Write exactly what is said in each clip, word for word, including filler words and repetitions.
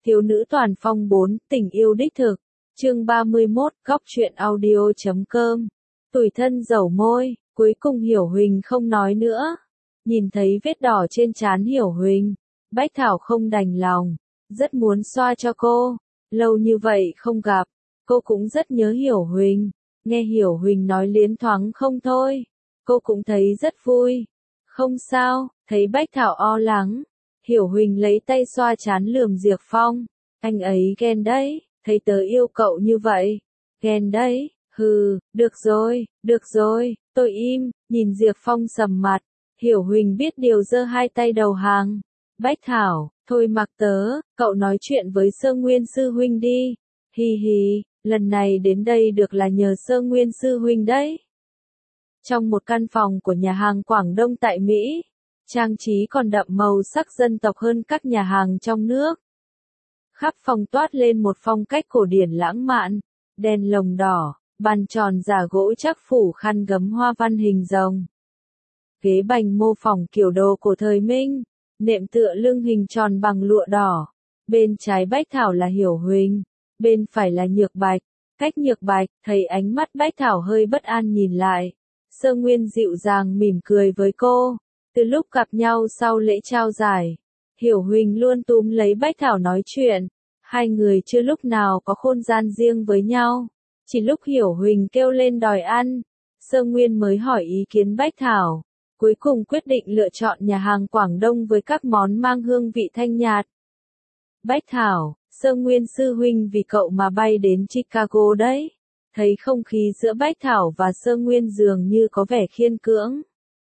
Thiếu nữ toàn phong bốn, tình yêu đích thực. Chương ba mươi mốt, góc truyện audio chấm com. Tủi thân dẩu môi, cuối cùng Hiểu Huỳnh không nói nữa. Nhìn thấy vết đỏ trên trán Hiểu Huỳnh, Bách Thảo không đành lòng, rất muốn xoa cho cô. Lâu như vậy không gặp, cô cũng rất nhớ Hiểu Huỳnh. Nghe Hiểu Huỳnh nói liến thoáng không thôi, cô cũng thấy rất vui. Không sao, thấy Bách Thảo o lắng, Hiểu Huỳnh lấy tay xoa trán lườm Diệp Phong. Anh ấy ghen đấy, thấy tớ yêu cậu như vậy. Ghen đấy, hừ, được rồi, được rồi, tôi im. Nhìn Diệp Phong sầm mặt, Hiểu Huỳnh biết điều giơ hai tay đầu hàng. Bách Thảo, thôi mặc tớ, cậu nói chuyện với Sơ Nguyên sư huynh đi. Hi hi, lần này đến đây được là nhờ Sơ Nguyên sư huynh đấy. Trong một căn phòng của nhà hàng Quảng Đông tại Mỹ, trang trí còn đậm màu sắc dân tộc hơn các nhà hàng trong nước. Khắp phòng toát lên một phong cách cổ điển lãng mạn, đèn lồng đỏ, bàn tròn giả gỗ chắc phủ khăn gấm hoa văn hình rồng. Ghế bành mô phỏng kiểu đồ cổ thời Minh, nệm tựa lưng hình tròn bằng lụa đỏ. Bên trái Bách Thảo là Hiểu Huỳnh, bên phải là Nhược Bạch. Cách Nhược Bạch, thấy ánh mắt Bách Thảo hơi bất an nhìn lại. Sơ Nguyên dịu dàng mỉm cười với cô. Từ lúc gặp nhau sau lễ trao giải, Hiểu Huỳnh luôn túm lấy Bách Thảo nói chuyện. Hai người chưa lúc nào có không gian riêng với nhau. Chỉ lúc Hiểu Huỳnh kêu lên đòi ăn, Sơ Nguyên mới hỏi ý kiến Bách Thảo. Cuối cùng quyết định lựa chọn nhà hàng Quảng Đông với các món mang hương vị thanh nhạt. Bách Thảo, Sơ Nguyên sư huynh vì cậu mà bay đến Chicago đấy. Thấy không khí giữa Bách Thảo và Sơ Nguyên dường như có vẻ khiên cưỡng.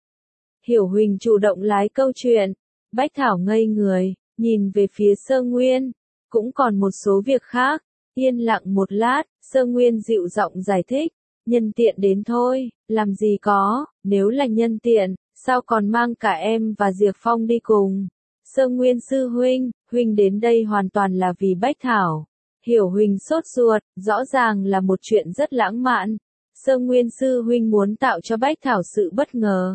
Hiểu Huỳnh chủ động lái câu chuyện. Bách Thảo ngây người, nhìn về phía Sơ Nguyên. Cũng còn một số việc khác. Yên lặng một lát, Sơ Nguyên dịu giọng giải thích. Nhân tiện đến thôi, làm gì có, nếu là nhân tiện, sao còn mang cả em và Diệp Phong đi cùng. Sơ Nguyên sư huynh, huynh đến đây hoàn toàn là vì Bách Thảo. Hiểu Huỳnh sốt ruột, rõ ràng là một chuyện rất lãng mạn. Sơ Nguyên sư huynh muốn tạo cho Bách Thảo sự bất ngờ.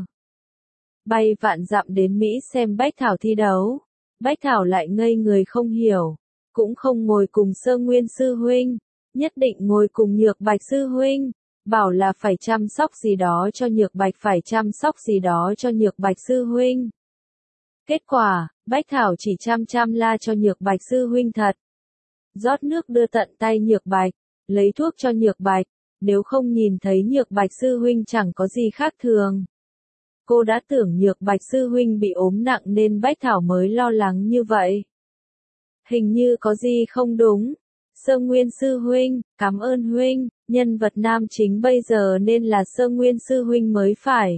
Bay vạn dặm đến Mỹ xem Bách Thảo thi đấu. Bách Thảo lại ngây người không hiểu. Cũng không ngồi cùng Sơ Nguyên sư huynh. Nhất định ngồi cùng Nhược Bạch sư huynh. Bảo là phải chăm sóc gì đó cho Nhược Bạch, phải chăm sóc gì đó cho Nhược Bạch sư huynh. Kết quả, Bách Thảo chỉ chăm chăm la cho Nhược Bạch sư huynh thật. Rót nước đưa tận tay Nhược Bạch, lấy thuốc cho Nhược Bạch, nếu không nhìn thấy Nhược Bạch sư huynh chẳng có gì khác thường. Cô đã tưởng Nhược Bạch sư huynh bị ốm nặng nên Bách Thảo mới lo lắng như vậy. Hình như có gì không đúng. Sơ Nguyên sư huynh, cảm ơn huynh, nhân vật nam chính bây giờ nên là Sơ Nguyên sư huynh mới phải.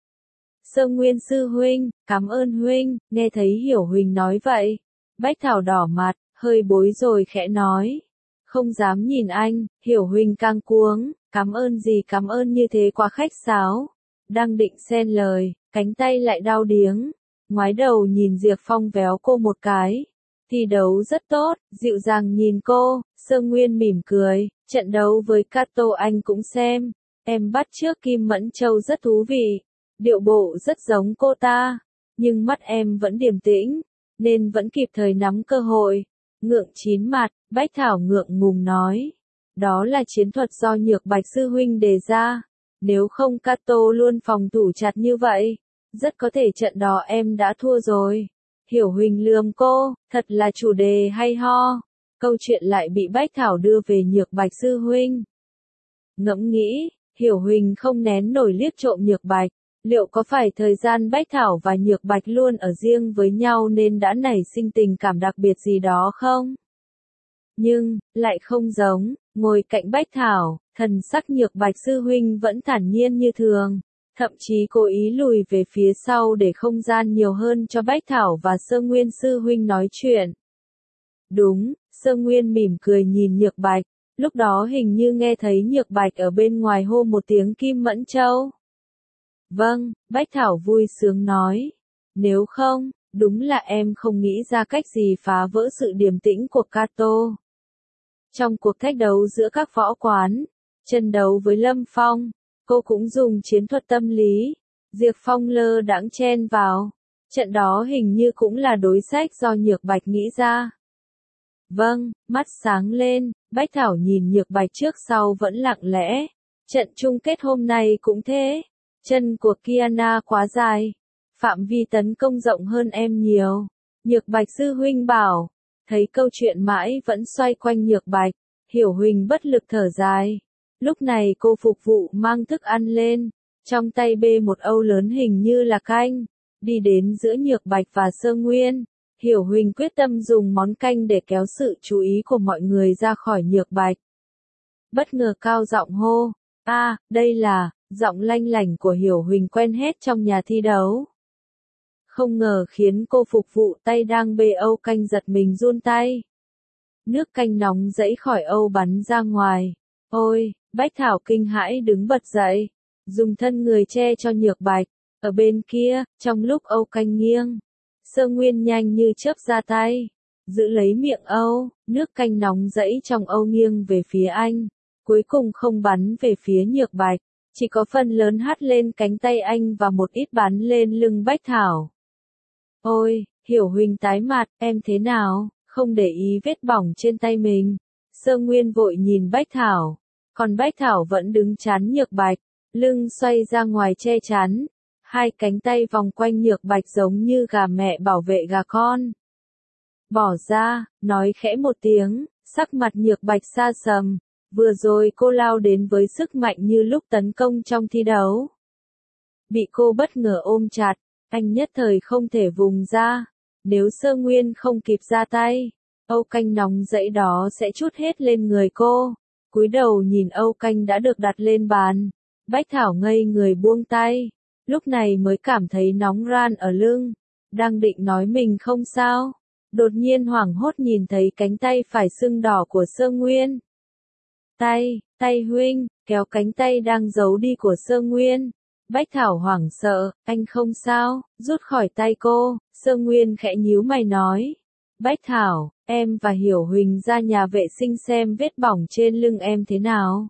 Sơ Nguyên sư huynh, cảm ơn huynh, nghe thấy Hiểu Huỳnh nói vậy. Bách Thảo đỏ mặt, hơi bối rồi khẽ nói. Không dám nhìn anh, Hiểu Huỳnh càng cuống, cảm ơn gì cảm ơn như thế quá khách sáo. Đang định xen lời, cánh tay lại đau điếng. Ngoái đầu nhìn Diệp Phong véo cô một cái. Thi đấu rất tốt, dịu dàng nhìn cô. Sơ Nguyên mỉm cười, trận đấu với Kato anh cũng xem. Em bắt chước Kim Mẫn Châu rất thú vị. Điệu bộ rất giống cô ta, nhưng mắt em vẫn điềm tĩnh, nên vẫn kịp thời nắm cơ hội. Ngượng chín mặt, Bách Thảo ngượng ngùng nói. Đó là chiến thuật do Nhược Bạch sư huynh đề ra. Nếu không Kato luôn phòng thủ chặt như vậy, rất có thể trận đó em đã thua rồi. Hiểu Huỳnh lườm cô, thật là chủ đề hay ho. Câu chuyện lại bị Bách Thảo đưa về Nhược Bạch sư huynh. Ngẫm nghĩ, Hiểu Huỳnh không nén nổi liếc trộm Nhược Bạch. Liệu có phải thời gian Bách Thảo và Nhược Bạch luôn ở riêng với nhau nên đã nảy sinh tình cảm đặc biệt gì đó không? Nhưng, lại không giống, ngồi cạnh Bách Thảo, thần sắc Nhược Bạch sư huynh vẫn thản nhiên như thường. Thậm chí cố ý lùi về phía sau để không gian nhiều hơn cho Bách Thảo và Sơ Nguyên sư huynh nói chuyện. Đúng, Sơ Nguyên mỉm cười nhìn Nhược Bạch, lúc đó hình như nghe thấy Nhược Bạch ở bên ngoài hô một tiếng Kim Mẫn Châu. Vâng, Bách Thảo vui sướng nói. Nếu không, đúng là em không nghĩ ra cách gì phá vỡ sự điềm tĩnh của Kato. Trong cuộc thách đấu giữa các võ quán, trận đấu với Lâm Phong, cô cũng dùng chiến thuật tâm lý. Diệp Phong lơ đãng chen vào. Trận đó hình như cũng là đối sách do Nhược Bạch nghĩ ra. Vâng, mắt sáng lên, Bách Thảo nhìn Nhược Bạch trước sau vẫn lặng lẽ. Trận chung kết hôm nay cũng thế. Chân của Kiana quá dài. Phạm vi tấn công rộng hơn em nhiều. Nhược Bạch sư huynh bảo. Thấy câu chuyện mãi vẫn xoay quanh Nhược Bạch. Hiểu Huỳnh bất lực thở dài. Lúc này cô phục vụ mang thức ăn lên. Trong tay bê một âu lớn hình như là canh. Đi đến giữa Nhược Bạch và Sơ Nguyên. Hiểu Huỳnh quyết tâm dùng món canh để kéo sự chú ý của mọi người ra khỏi Nhược Bạch. Bất ngờ cao giọng hô. A, à, đây là, giọng lanh lảnh của Hiểu Huỳnh quen hết trong nhà thi đấu. Không ngờ khiến cô phục vụ tay đang bê âu canh giật mình run tay. Nước canh nóng dẫy khỏi âu bắn ra ngoài. Ôi, Bách Thảo kinh hãi đứng bật dậy. Dùng thân người che cho Nhược Bạch. Ở bên kia, trong lúc âu canh nghiêng. Sơ Nguyên nhanh như chớp ra tay. Giữ lấy miệng âu, nước canh nóng dẫy trong âu nghiêng về phía anh. Cuối cùng không bắn về phía Nhược Bạch. Chỉ có phần lớn hắt lên cánh tay anh và một ít bắn lên lưng Bách Thảo. Ôi, Hiểu Huỳnh tái mặt, em thế nào, không để ý vết bỏng trên tay mình. Sơ Nguyên vội nhìn Bách Thảo. Còn Bách Thảo vẫn đứng chắn Nhược Bạch, lưng xoay ra ngoài che chắn. Hai cánh tay vòng quanh Nhược Bạch giống như gà mẹ bảo vệ gà con. Bỏ ra, nói khẽ một tiếng, sắc mặt Nhược Bạch xa sầm. Vừa rồi cô lao đến với sức mạnh như lúc tấn công trong thi đấu. Bị cô bất ngờ ôm chặt, anh nhất thời không thể vùng ra. Nếu Sơ Nguyên không kịp ra tay, âu canh nóng dẫy đó sẽ trút hết lên người cô. Cúi đầu nhìn âu canh đã được đặt lên bàn. Bách Thảo ngây người buông tay. Lúc này mới cảm thấy nóng ran ở lưng. Đang định nói mình không sao. Đột nhiên hoảng hốt nhìn thấy cánh tay phải sưng đỏ của Sơ Nguyên. Tay, tay huynh, kéo cánh tay đang giấu đi của Sơ Nguyên. Bách Thảo hoảng sợ, anh không sao, rút khỏi tay cô. Sơ Nguyên khẽ nhíu mày nói. Bách Thảo, em và Hiểu Huỳnh ra nhà vệ sinh xem vết bỏng trên lưng em thế nào.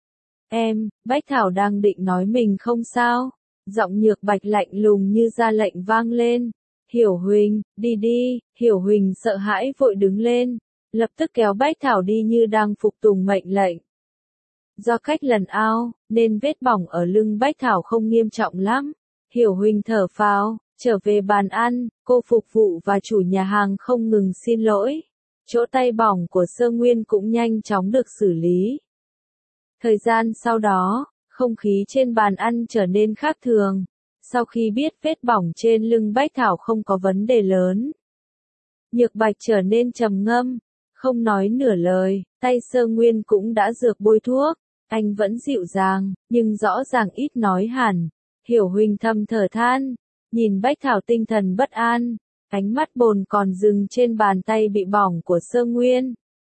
Em, Bách Thảo đang định nói mình không sao. Giọng Nhược Bạch lạnh lùng như ra lệnh vang lên. Hiểu Huỳnh, đi đi. Hiểu Huỳnh sợ hãi vội đứng lên. Lập tức kéo Bách Thảo đi như đang phục tùng mệnh lệnh. Do cách lần ao, nên vết bỏng ở lưng Bách Thảo không nghiêm trọng lắm. Hiểu Huỳnh thở phào, trở về bàn ăn, cô phục vụ và chủ nhà hàng không ngừng xin lỗi. Chỗ tay bỏng của Sơ Nguyên cũng nhanh chóng được xử lý. Thời gian sau đó, không khí trên bàn ăn trở nên khác thường. Sau khi biết vết bỏng trên lưng Bách Thảo không có vấn đề lớn, Nhược Bạch trở nên trầm ngâm, không nói nửa lời. Tay Sơ Nguyên cũng đã dược bôi thuốc. Anh vẫn dịu dàng, nhưng rõ ràng ít nói hẳn. Hiểu Huỳnh thầm thở than, nhìn Bách Thảo tinh thần bất an, ánh mắt bồn còn dừng trên bàn tay bị bỏng của Sơ Nguyên.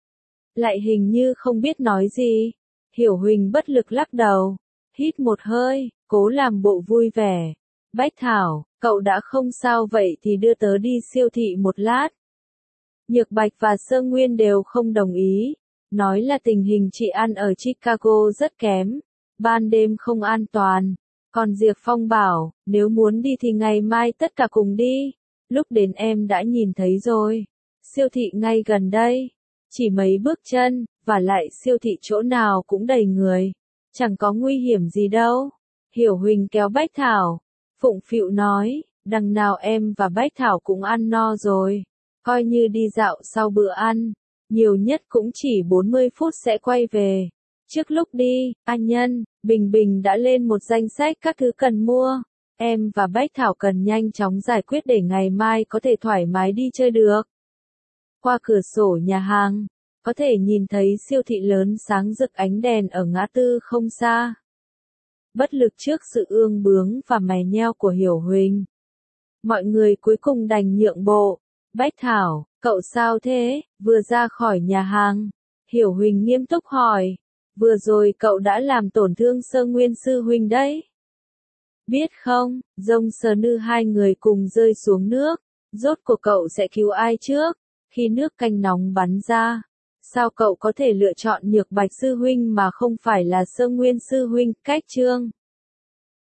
Lại hình như không biết nói gì. Hiểu Huỳnh bất lực lắc đầu, hít một hơi, cố làm bộ vui vẻ. Bách Thảo, cậu đã không sao vậy thì đưa tớ đi siêu thị một lát. Nhược Bạch và Sơ Nguyên đều không đồng ý. Nói là tình hình trị an ở Chicago rất kém. Ban đêm không an toàn. Còn Diệp Phong bảo, nếu muốn đi thì ngày mai tất cả cùng đi. Lúc đến em đã nhìn thấy rồi. Siêu thị ngay gần đây. Chỉ mấy bước chân, và lại siêu thị chỗ nào cũng đầy người. Chẳng có nguy hiểm gì đâu. Hiểu Huỳnh kéo Bách Thảo. Phụng phịu nói, đằng nào em và Bách Thảo cũng ăn no rồi. Coi như đi dạo sau bữa ăn. Nhiều nhất cũng chỉ bốn mươi phút sẽ quay về. Trước lúc đi, An Nhân, Bình Bình đã lên một danh sách các thứ cần mua. Em và Bách Thảo cần nhanh chóng giải quyết để ngày mai có thể thoải mái đi chơi được. Qua cửa sổ nhà hàng, có thể nhìn thấy siêu thị lớn sáng rực ánh đèn ở ngã tư không xa. Bất lực trước sự ương bướng và mè nheo của Hiểu Huỳnh, mọi người cuối cùng đành nhượng bộ. Bách Thảo, cậu sao thế? Vừa ra khỏi nhà hàng, Hiểu Huỳnh nghiêm túc hỏi. Vừa rồi cậu đã làm tổn thương Sơ Nguyên sư huynh đấy. Biết không, Dông Sờ Nư hai người cùng rơi xuống nước. Rốt cuộc cậu sẽ cứu ai trước? Khi nước canh nóng bắn ra, sao cậu có thể lựa chọn Nhược Bạch sư huynh mà không phải là Sơ Nguyên sư huynh? Cách chương